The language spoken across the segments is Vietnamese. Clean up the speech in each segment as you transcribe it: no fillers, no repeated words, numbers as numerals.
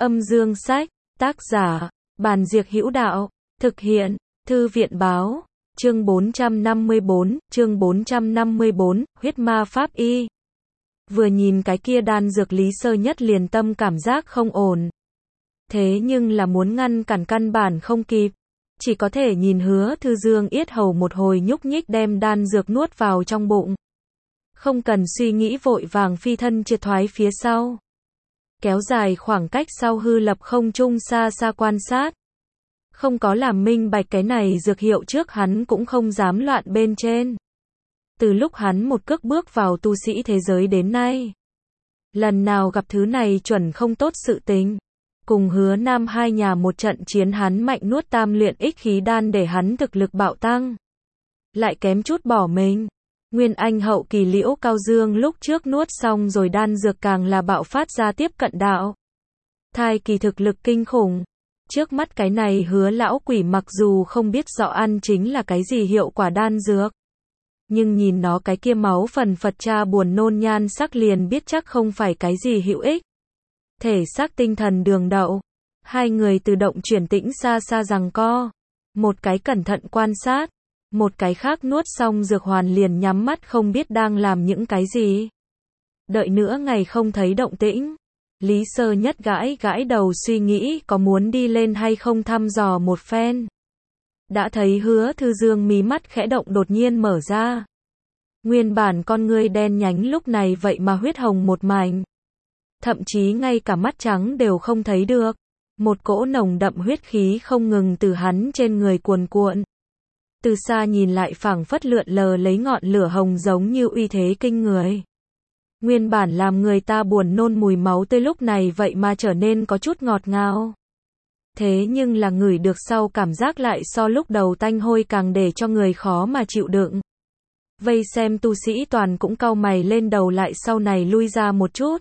Âm dương sách, tác giả, Bàn Diệc Hữu Đạo, thực hiện, Thư viện báo, chương 454, huyết ma pháp y. Vừa nhìn cái kia đan dược Lý Sơ Nhất liền tâm cảm giác không ổn. Thế nhưng là muốn ngăn cản căn bản không kịp. Chỉ có thể nhìn Hứa Thư Dương yết hầu một hồi nhúc nhích đem đan dược nuốt vào trong bụng. Không cần suy nghĩ vội vàng phi thân triệt thoái phía sau. Kéo dài khoảng cách sau hư lập không trung xa xa quan sát. Không có làm minh bạch cái này dược hiệu trước hắn cũng không dám loạn bên trên. Từ lúc hắn một cước bước vào tu sĩ thế giới đến nay. Lần nào gặp thứ này chuẩn không tốt sự tình. Cùng Hứa Nam hai nhà một trận chiến hắn mạnh nuốt tam luyện ích khí đan để hắn thực lực bạo tăng. Lại kém chút bỏ mình. Nguyên Anh hậu kỳ Liễu Cao Dương lúc trước nuốt xong rồi đan dược càng là bạo phát ra tiếp cận đạo. Thai kỳ thực lực kinh khủng. Trước mắt cái này Hứa lão quỷ mặc dù không biết rõ ăn chính là cái gì hiệu quả đan dược. Nhưng nhìn nó cái kia máu phần phật cha buồn nôn nhan sắc liền biết chắc không phải cái gì hữu ích. Thể xác tinh thần đường đậu. Hai người tự động chuyển tĩnh xa xa giằng co. Một cái cẩn thận quan sát. Một cái khác nuốt xong dược hoàn liền nhắm mắt không biết đang làm những cái gì. Đợi nữa ngày không thấy động tĩnh. Lý Sơ Nhất gãi gãi đầu suy nghĩ có muốn đi lên hay không thăm dò một phen. Đã thấy Hứa Thư Dương mí mắt khẽ động đột nhiên mở ra. Nguyên bản con ngươi đen nhánh lúc này vậy mà huyết hồng một mảnh. Thậm chí ngay cả mắt trắng đều không thấy được. Một cỗ nồng đậm huyết khí không ngừng từ hắn trên người cuồn cuộn. Từ xa nhìn lại phảng phất lượn lờ lấy ngọn lửa hồng giống như uy thế kinh người. Nguyên bản làm người ta buồn nôn mùi máu tươi lúc này vậy mà trở nên có chút ngọt ngào. Thế nhưng là ngửi được sau cảm giác lại so lúc đầu tanh hôi càng để cho người khó mà chịu đựng. Vây xem tu sĩ toàn cũng cau mày lên đầu lại sau này lui ra một chút.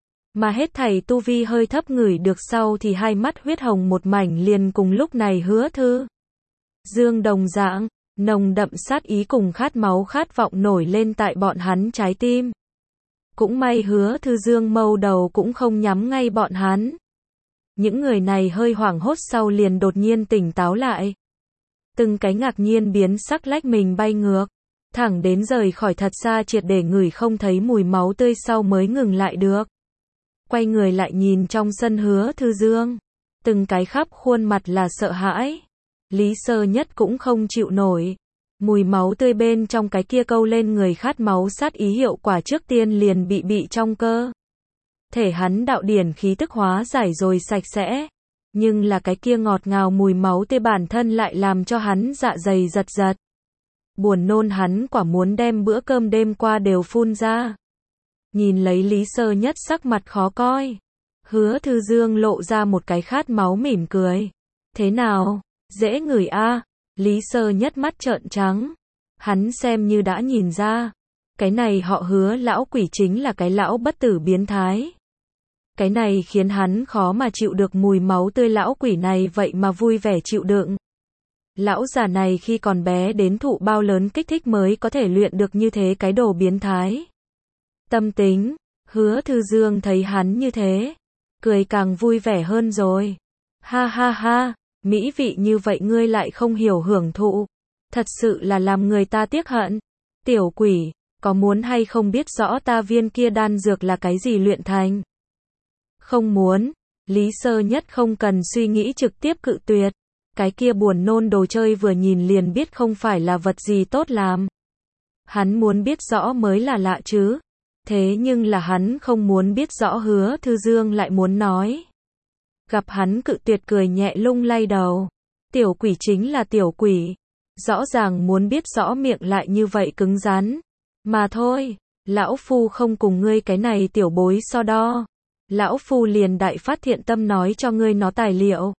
Mà hết thảy tu vi hơi thấp ngửi được sau thì hai mắt huyết hồng một mảnh liền cùng lúc này Hứa Thư Dương đồng dạng, nồng đậm sát ý cùng khát máu khát vọng nổi lên tại bọn hắn trái tim. Cũng may Hứa Thư Dương mâu đầu cũng không nhắm ngay bọn hắn. Những người này hơi hoảng hốt sau liền đột nhiên tỉnh táo lại. Từng cái ngạc nhiên biến sắc lách mình bay ngược. Thẳng đến rời khỏi thật xa triệt để ngửi không thấy mùi máu tươi sau mới ngừng lại được. Quay người lại nhìn trong sân Hứa Thư Dương. Từng cái khắp khuôn mặt là sợ hãi. Lý Sơ Nhất cũng không chịu nổi. Mùi máu tươi bên trong cái kia câu lên người khát máu sát ý hiệu quả trước tiên liền bị trong cơ. Thể hắn đạo điển khí tức hóa giải rồi sạch sẽ. Nhưng là cái kia ngọt ngào mùi máu tươi bản thân lại làm cho hắn dạ dày giật giật. Buồn nôn hắn quả muốn đem bữa cơm đêm qua đều phun ra. Nhìn lấy Lý Sơ Nhất sắc mặt khó coi. Hứa Thư Dương lộ ra một cái khát máu mỉm cười. Thế nào? Dễ ngửi a. Lý Sơ Nhất mắt trợn trắng. Hắn xem như đã nhìn ra. Cái này họ Hứa lão quỷ chính là cái lão bất tử biến thái. Cái này khiến hắn khó mà chịu được mùi máu tươi lão quỷ này vậy mà vui vẻ chịu đựng. Lão già này khi còn bé đến thụ bao lớn kích thích mới có thể luyện được như thế cái đồ biến thái. Tâm tính, Hứa Thư Dương thấy hắn như thế. Cười càng vui vẻ hơn rồi. Ha ha ha. Mỹ vị như vậy ngươi lại không hiểu hưởng thụ. Thật sự là làm người ta tiếc hận. Tiểu quỷ, có muốn hay không biết rõ ta viên kia đan dược là cái gì luyện thành? Không muốn. Lý Sơ Nhất không cần suy nghĩ trực tiếp cự tuyệt. Cái kia buồn nôn đồ chơi vừa nhìn liền biết không phải là vật gì tốt làm. Hắn muốn biết rõ mới là lạ chứ. Thế nhưng là hắn không muốn biết rõ Hứa Thư Dương lại muốn nói. Gặp hắn cự tuyệt cười nhẹ lung lay đầu. Tiểu quỷ chính là tiểu quỷ. Rõ ràng muốn biết rõ miệng lại như vậy cứng rắn. Mà thôi, lão phu không cùng ngươi cái này tiểu bối so đo. Lão phu liền đại phát thiện tâm nói cho ngươi nó tài liệu.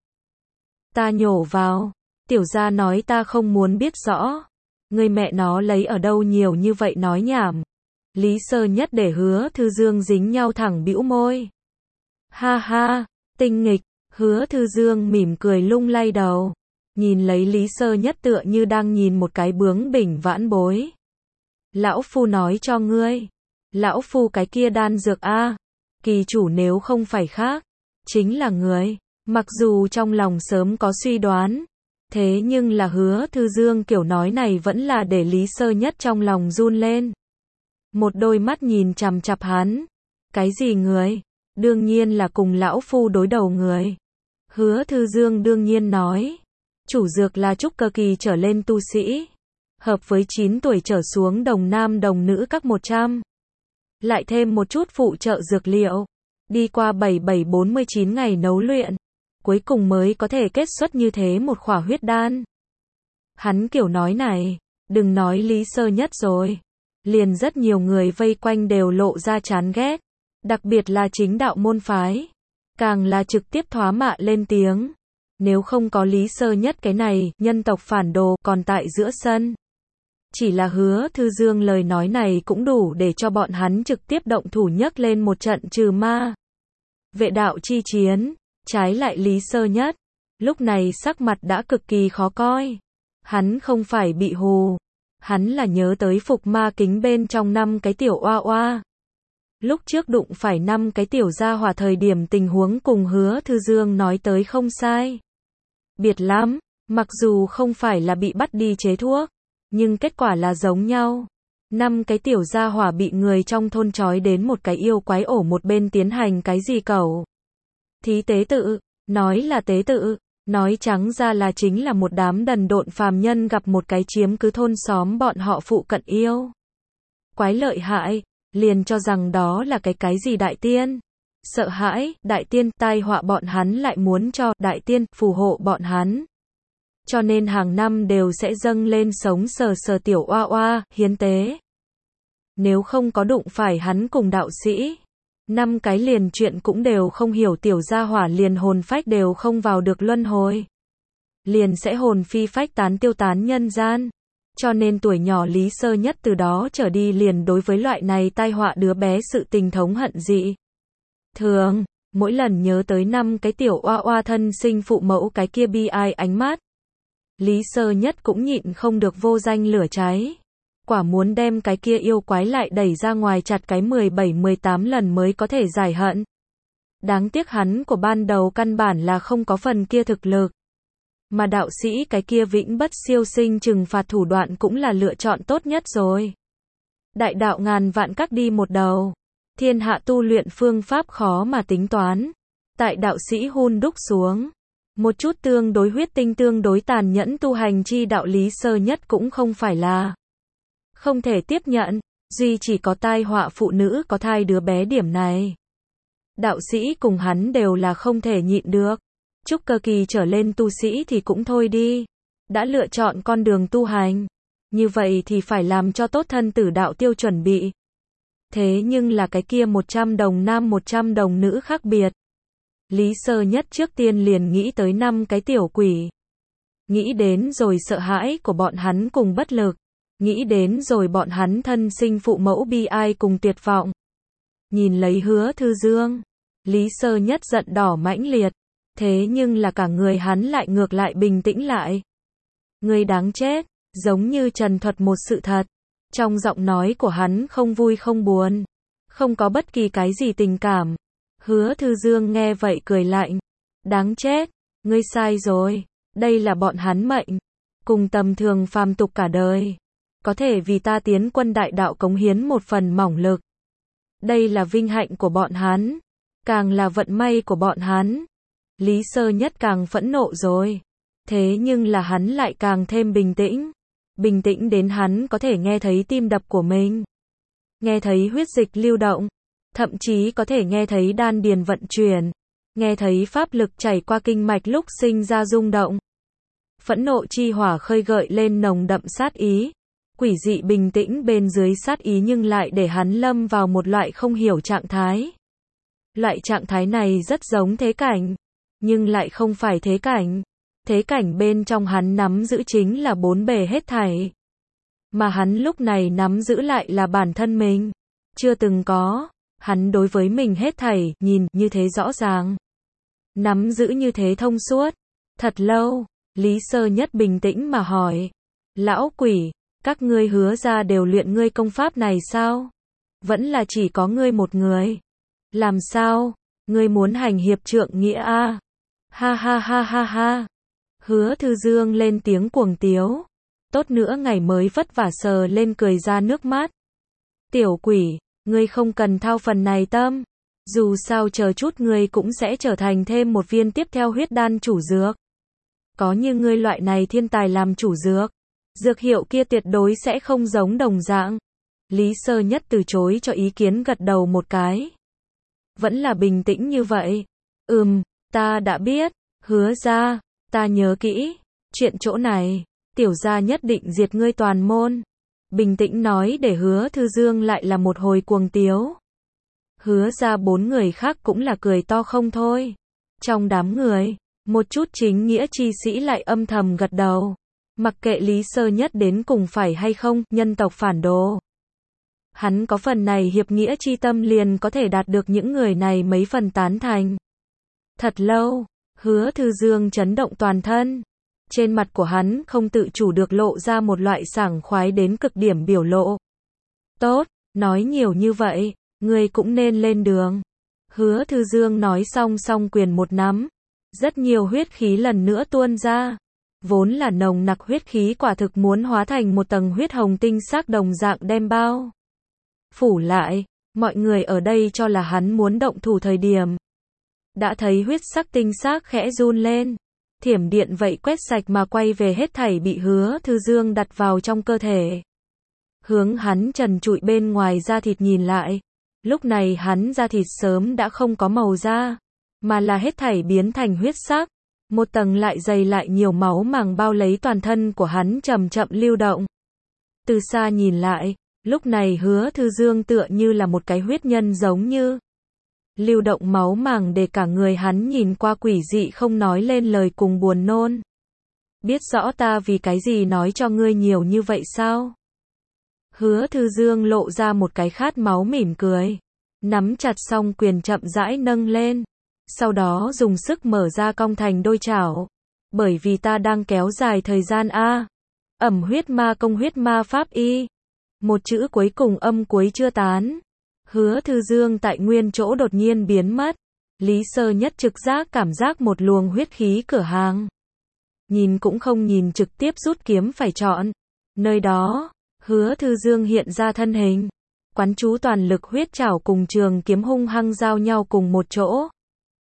Ta nhổ vào. Tiểu gia nói ta không muốn biết rõ. Ngươi mẹ nó lấy ở đâu nhiều như vậy nói nhảm. Lý Sơ Nhất để Hứa Thư Dương dính nhau thẳng bĩu môi. Ha ha. Tinh nghịch, Hứa Thư Dương mỉm cười lung lay đầu. Nhìn lấy Lý Sơ Nhất tựa như đang nhìn một cái bướng bỉnh vãn bối. Lão phu nói cho ngươi. Lão phu cái kia đan dược a. Kỳ chủ nếu không phải khác. chính là người. Mặc dù trong lòng sớm có suy đoán, thế nhưng là Hứa Thư Dương kiểu nói này vẫn là để Lý Sơ Nhất trong lòng run lên. Một đôi mắt nhìn chằm chằm hắn. Cái gì người? Đương nhiên là cùng lão phu đối đầu người. Hứa Thư Dương đương nhiên nói. Chủ dược là trúc cơ kỳ trở lên tu sĩ. Hợp với 9 tuổi trở xuống đồng nam đồng nữ các 100. Lại thêm một chút phụ trợ dược liệu. Đi qua 7749 ngày nấu luyện. Cuối cùng mới có thể kết xuất như thế một khỏa huyết đan. Hắn kiểu nói này, đừng nói Lý Sơ Nhất rồi. Liền rất nhiều người vây quanh đều lộ ra chán ghét. Đặc biệt là chính đạo môn phái. Càng là trực tiếp thoá mạ lên tiếng. Nếu không có Lý Sơ Nhất cái này, nhân tộc phản đồ còn tại giữa sân. Chỉ là Hứa Thư Dương lời nói này cũng đủ để cho bọn hắn trực tiếp động thủ nhấc lên một trận trừ ma. Vệ đạo chi chiến. Trái lại Lý Sơ Nhất, lúc này sắc mặt đã cực kỳ khó coi. Hắn không phải bị hù, hắn là nhớ tới phục ma kính bên trong 5 cái tiểu oa oa. Lúc trước đụng phải 5 cái tiểu gia hỏa thời điểm tình huống cùng Hứa Thư Dương nói tới không sai. Biệt lắm, mặc dù không phải là bị bắt đi chế thuốc, nhưng kết quả là giống nhau. 5 cái tiểu gia hỏa bị người trong thôn trói đến một cái yêu quái ổ một bên tiến hành cái gì cẩu thí tế tự, nói là tế tự, nói trắng ra là chính là một đám đần độn phàm nhân gặp một cái chiếm cứ thôn xóm bọn họ phụ cận yêu. Quái lợi hại, liền cho rằng đó là cái gì đại tiên. Sợ hãi, đại tiên tai họa bọn hắn lại muốn cho đại tiên phù hộ bọn hắn. Cho nên hàng năm đều sẽ dâng lên sống sờ sờ tiểu oa oa, hiến tế. Nếu không có đụng phải hắn cùng đạo sĩ. 5 cái liền chuyện cũng đều không hiểu tiểu gia hỏa liền hồn phách đều không vào được luân hồi. Liền sẽ hồn phi phách tán tiêu tán nhân gian. Cho nên tuổi nhỏ Lý Sơ Nhất từ đó trở đi liền đối với loại này tai họa đứa bé sự tình thống hận dị. Thường, mỗi lần nhớ tới 5 cái tiểu oa oa thân sinh phụ mẫu cái kia bi ai ánh mắt. Lý Sơ Nhất cũng nhịn không được vô danh lửa cháy. Quả muốn đem cái kia yêu quái lại đẩy ra ngoài chặt cái 17-18 lần mới có thể giải hận. Đáng tiếc hắn của ban đầu căn bản là không có phần kia thực lực. Mà đạo sĩ cái kia vĩnh bất siêu sinh trừng phạt thủ đoạn cũng là lựa chọn tốt nhất rồi. Đại đạo ngàn vạn các đi một đầu. Thiên hạ tu luyện phương pháp khó mà tính toán. Tại đạo sĩ hun đúc xuống. Một chút tương đối huyết tinh tương đối tàn nhẫn tu hành chi đạo Lý Sơ Nhất cũng không phải là không thể tiếp nhận, duy chỉ có tai họa phụ nữ có thai đứa bé điểm này. Đạo sĩ cùng hắn đều là không thể nhịn được. Trúc cơ kỳ trở lên tu sĩ thì cũng thôi đi. Đã lựa chọn con đường tu hành. Như vậy thì phải làm cho tốt thân tử đạo tiêu chuẩn bị. Thế nhưng là cái kia 100 đồng nam 100 đồng nữ khác biệt. Lý Sơ Nhất trước tiên liền nghĩ tới 5 cái tiểu quỷ. Nghĩ đến rồi sợ hãi của bọn hắn cùng bất lực. Nghĩ đến rồi bọn hắn thân sinh phụ mẫu bi ai cùng tuyệt vọng. Nhìn lấy Hứa Thư Dương, Lý Sơ Nhất giận đỏ mãnh liệt. Thế nhưng là cả người hắn lại ngược lại bình tĩnh lại. Người đáng chết, giống như trần thuật một sự thật. Trong giọng nói của hắn không vui không buồn. Không có bất kỳ cái gì tình cảm. Hứa Thư Dương nghe vậy cười lạnh. Đáng chết, ngươi sai rồi. Đây là bọn hắn mệnh. Cùng tầm thường phàm tục cả đời. Có thể vì ta tiến quân đại đạo cống hiến một phần mỏng lực. Đây là vinh hạnh của bọn hắn. Càng là vận may của bọn hắn. Lý Sơ Nhất càng phẫn nộ rồi. Thế nhưng là hắn lại càng thêm bình tĩnh. Bình tĩnh đến hắn có thể nghe thấy tim đập của mình. Nghe thấy huyết dịch lưu động. Thậm chí có thể nghe thấy đan điền vận chuyển. Nghe thấy pháp lực chảy qua kinh mạch lúc sinh ra rung động. Phẫn nộ chi hỏa khơi gợi lên nồng đậm sát ý. Quỷ dị bình tĩnh bên dưới sát ý nhưng lại để hắn lâm vào một loại không hiểu trạng thái. Loại trạng thái này rất giống thế cảnh. Nhưng lại không phải thế cảnh. Thế cảnh bên trong hắn nắm giữ chính là 4 bề hết thảy. Mà hắn lúc này nắm giữ lại là bản thân mình. Chưa từng có. Hắn đối với mình hết thảy, nhìn như thế rõ ràng. Nắm giữ như thế thông suốt. Thật lâu, Lý Sơ Nhất bình tĩnh mà hỏi. Lão quỷ, các ngươi hứa ra đều luyện ngươi công pháp này sao? Vẫn là chỉ có ngươi một người. Làm sao? Ngươi muốn hành hiệp trượng nghĩa a? Ha ha ha ha ha. Hứa Thư Dương lên tiếng cuồng tiếu. Tốt nữa ngày mới vất vả sờ lên cười ra nước mắt. Tiểu quỷ, ngươi không cần thao phần này tâm. Dù sao chờ chút ngươi cũng sẽ trở thành thêm một viên tiếp theo huyết đan chủ dược. Có như ngươi loại này thiên tài làm chủ dược, dược hiệu kia tuyệt đối sẽ không giống đồng dạng. Lý Sơ Nhất từ chối cho ý kiến gật đầu một cái. Vẫn là bình tĩnh như vậy. Ta đã biết, Hứa gia, ta nhớ kỹ. Chuyện chỗ này, tiểu gia nhất định diệt ngươi toàn môn. Bình tĩnh nói để Hứa Thư Dương lại là một hồi cuồng tiếu. Hứa ra 4 người khác cũng là cười to không thôi. Trong đám người, một chút chính nghĩa chi sĩ lại âm thầm gật đầu. Mặc kệ Lý Sơ Nhất đến cùng phải hay không, nhân tộc phản đồ. Hắn có phần này hiệp nghĩa chi tâm liền có thể đạt được những người này mấy phần tán thành. Thật lâu, Hứa Thư Dương chấn động toàn thân. Trên mặt của hắn không tự chủ được lộ ra một loại sảng khoái đến cực điểm biểu lộ. Tốt, nói nhiều như vậy, ngươi cũng nên lên đường. Hứa Thư Dương nói xong quyền một nắm. Rất nhiều huyết khí lần nữa tuôn ra. Vốn là nồng nặc huyết khí quả thực muốn hóa thành một tầng huyết hồng tinh sắc đồng dạng đem bao phủ lại. Mọi người ở đây cho là hắn muốn động thủ thời điểm. Đã thấy huyết sắc tinh sắc khẽ run lên. Thiểm điện vậy quét sạch mà quay về hết thảy bị Hứa Thư Dương đặt vào trong cơ thể. Hướng hắn trần trụi bên ngoài da thịt nhìn lại. Lúc này hắn da thịt sớm đã không có màu da, mà là hết thảy biến thành huyết sắc. Một tầng lại dày lại nhiều máu màng bao lấy toàn thân của hắn chậm chậm lưu động. Từ xa nhìn lại, lúc này Hứa Thư Dương tựa như là một cái huyết nhân giống như. Lưu động máu màng để cả người hắn nhìn qua quỷ dị không nói lên lời cùng buồn nôn. Biết rõ ta vì cái gì nói cho ngươi nhiều như vậy sao? Hứa Thư Dương lộ ra một cái khát máu mỉm cười. Nắm chặt xong quyền chậm rãi nâng lên. Sau đó dùng sức mở ra cong thành đôi chảo. Bởi vì ta đang kéo dài thời gian a. Ẩm huyết ma công huyết ma pháp y. Một chữ cuối cùng âm cuối chưa tán. Hứa Thư Dương tại nguyên chỗ đột nhiên biến mất. Lý Sơ Nhất trực giác cảm giác một luồng huyết khí cửa hàng. Nhìn cũng không nhìn trực tiếp rút kiếm phải chọn. Nơi đó, Hứa Thư Dương hiện ra thân hình. Quán chú toàn lực huyết chảo cùng trường kiếm hung hăng giao nhau cùng một chỗ.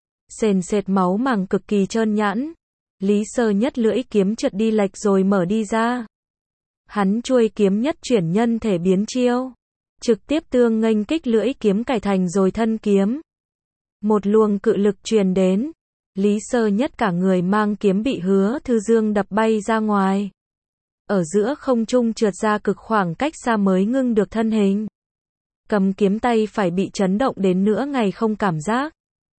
Sền sệt máu màng cực kỳ trơn nhẵn. Lý Sơ Nhất lưỡi kiếm trượt đi lệch rồi mở đi ra. Hắn chuôi kiếm nhất chuyển nhân thể biến chiêu. Trực tiếp tương nghênh kích lưỡi kiếm cải thành rồi thân kiếm. Một luồng cự lực truyền đến. Lý Sơ Nhất cả người mang kiếm bị Hứa Thư Dương đập bay ra ngoài. Ở giữa không trung trượt ra cực khoảng cách xa mới ngưng được thân hình. Cầm kiếm tay phải bị chấn động đến nửa ngày không cảm giác.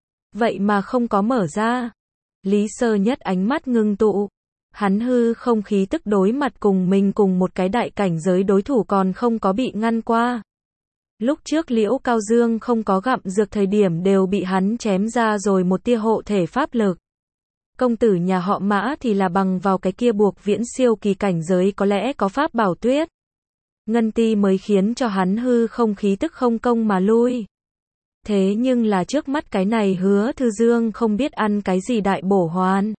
Vậy mà không có mở ra. Lý Sơ Nhất ánh mắt ngưng tụ. Hắn hư không khí tức đối mặt cùng mình cùng một cái đại cảnh giới đối thủ còn không có bị ngăn qua. Lúc trước Liễu Cao Dương không có gặm dược thời điểm đều bị hắn chém ra rồi một tia hộ thể pháp lực. Công tử nhà họ Mã thì là bằng vào cái kia buộc viễn siêu kỳ cảnh giới có lẽ có pháp bảo tuyết. Ngân ti mới khiến cho hắn hư không khí tức không công mà lui. Thế nhưng là trước mắt cái này Hứa Thư Dương không biết ăn cái gì đại bổ hoàn.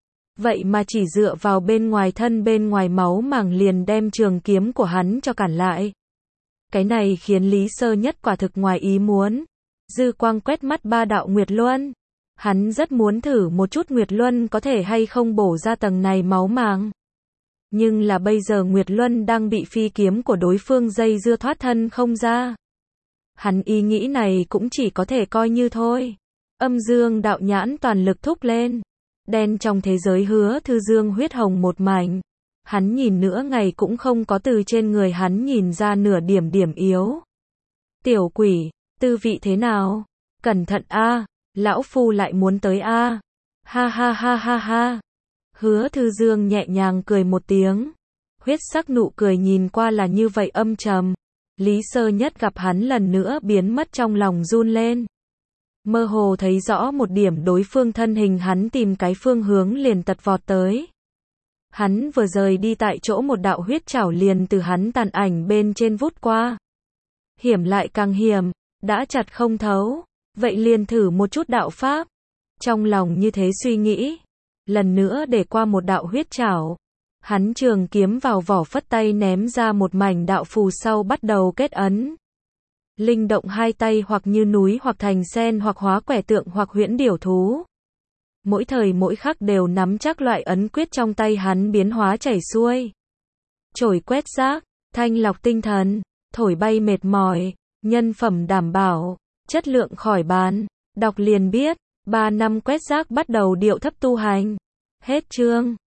Vậy mà chỉ dựa vào bên ngoài thân bên ngoài máu màng liền đem trường kiếm của hắn cho cản lại. Cái này khiến Lý Sơ Nhất quả thực ngoài ý muốn. Dư quang quét mắt 3 đạo Nguyệt Luân. Hắn rất muốn thử một chút Nguyệt Luân có thể hay không bổ ra tầng này máu màng. Nhưng là bây giờ Nguyệt Luân đang bị phi kiếm của đối phương dây dưa thoát thân không ra. Hắn ý nghĩ này cũng chỉ có thể coi như thôi. Âm dương đạo nhãn toàn lực thúc lên. Đen trong thế giới Hứa Thư Dương huyết hồng một mảnh. Hắn nhìn nửa ngày cũng không có từ trên người hắn nhìn ra nửa điểm yếu. Tiểu quỷ, tư vị thế nào? Cẩn thận a, lão phu lại muốn tới a. Ha ha ha ha ha. Hứa Thư Dương nhẹ nhàng cười một tiếng. Huyết sắc nụ cười nhìn qua là như vậy âm trầm. Lý Sơ Nhất gặp hắn lần nữa biến mất trong lòng run lên. Mơ hồ thấy rõ một điểm đối phương thân hình hắn tìm cái phương hướng liền tật vọt tới. Hắn vừa rời đi tại chỗ một đạo huyết chảo liền từ hắn tàn ảnh bên trên vút qua. Hiểm lại càng hiểm, đã chặt không thấu. Vậy liền thử một chút đạo pháp. Trong lòng như thế suy nghĩ, lần nữa để qua một đạo huyết trảo. Hắn trường kiếm vào vỏ phất tay ném ra một mảnh đạo phù sau bắt đầu kết ấn. Linh động hai tay hoặc như núi hoặc thành sen hoặc hóa quẻ tượng hoặc huyễn điểu thú. Mỗi thời mỗi khắc đều nắm chắc loại ấn quyết trong tay hắn biến hóa chảy xuôi. Chổi quét rác, thanh lọc tinh thần, thổi bay mệt mỏi, nhân phẩm đảm bảo, chất lượng khỏi bàn. Đọc liền biết, 3 năm quét rác bắt đầu điệu thấp tu hành. Hết chương.